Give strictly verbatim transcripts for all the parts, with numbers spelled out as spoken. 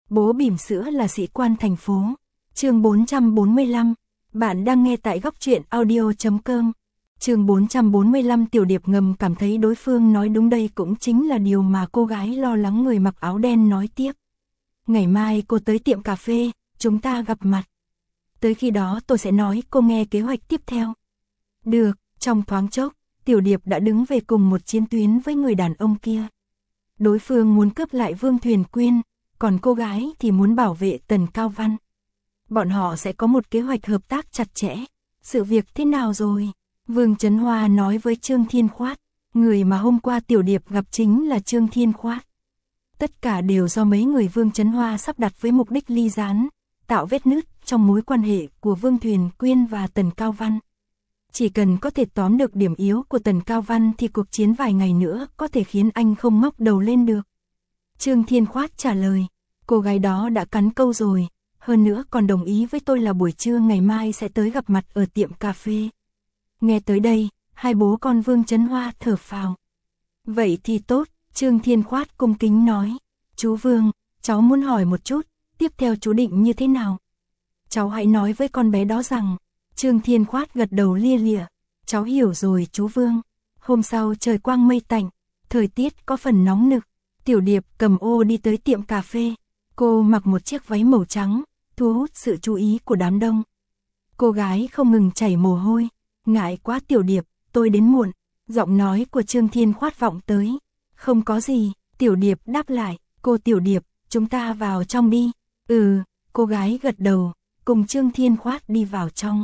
Bố bỉm sữa là sĩ quan thành phố. Chương bốn trăm bốn mươi lăm. Bạn đang nghe tại góc truyện audio chấm com. Chương bốn trăm bốn mươi lăm. Tiểu Điệp ngầm cảm thấy đối phương nói đúng, đây cũng chính là điều mà cô gái lo lắng người mặc áo đen nói tiếp. Ngày mai cô tới tiệm cà phê, chúng ta gặp mặt. Tới khi đó tôi sẽ nói cô nghe kế hoạch tiếp theo. Được, trong thoáng chốc, Tiểu Điệp đã đứng về cùng một chiến tuyến với người đàn ông kia. Đối phương muốn cướp lại Vương Thuyền Quyên, còn cô gái thì muốn bảo vệ Tần Cao Văn. Bọn họ sẽ có một kế hoạch hợp tác chặt chẽ. Sự việc thế nào rồi? Vương Chấn Hoa nói với Trương Thiên Khoát. Người mà hôm qua Tiểu Điệp gặp chính là Trương Thiên Khoát. Tất cả đều do mấy người Vương Chấn Hoa sắp đặt với mục đích ly gián, tạo vết nứt trong mối quan hệ của Vương Thuyền Quyên và Tần Cao Văn. Chỉ cần có thể tóm được điểm yếu của Tần Cao Văn thì cuộc chiến vài ngày nữa có thể khiến anh không ngóc đầu lên được. Trương Thiên Khoát trả lời, cô gái đó đã cắn câu rồi, hơn nữa còn đồng ý với tôi là buổi trưa ngày mai sẽ tới gặp mặt ở tiệm cà phê. Nghe tới đây, hai bố con Vương Chấn Hoa thở phào. Vậy thì tốt, Trương Thiên Khoát cung kính nói, chú Vương, cháu muốn hỏi một chút, tiếp theo chú định như thế nào? Cháu hãy nói với con bé đó rằng, Trương Thiên Khoát gật đầu lia lịa, cháu hiểu rồi chú Vương. Hôm sau trời quang mây tạnh, thời tiết có phần nóng nực, Tiểu Điệp cầm ô đi tới tiệm cà phê. Cô mặc một chiếc váy màu trắng, thu hút sự chú ý của đám đông. Cô gái không ngừng chảy mồ hôi, ngại quá Tiểu Điệp, tôi đến muộn. Giọng nói của Trương Thiên Khoát vọng tới. Không có gì, Tiểu Điệp đáp lại, cô Tiểu Điệp, chúng ta vào trong đi. Ừ, cô gái gật đầu, cùng Trương Thiên Khoát đi vào trong.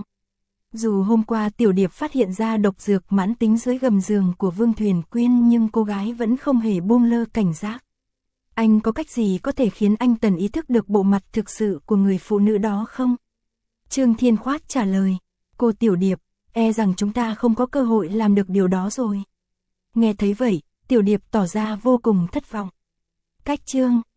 Dù hôm qua Tiểu Điệp phát hiện ra độc dược mãn tính dưới gầm giường của Vương Thuyền Quyên nhưng cô gái vẫn không hề buông lơ cảnh giác. Anh có cách gì có thể khiến anh Tần ý thức được bộ mặt thực sự của người phụ nữ đó không? Trương Thiên Khoát trả lời, cô Tiểu Điệp, e rằng chúng ta không có cơ hội làm được điều đó rồi. Nghe thấy vậy, Tiểu Điệp tỏ ra vô cùng thất vọng. Cách chương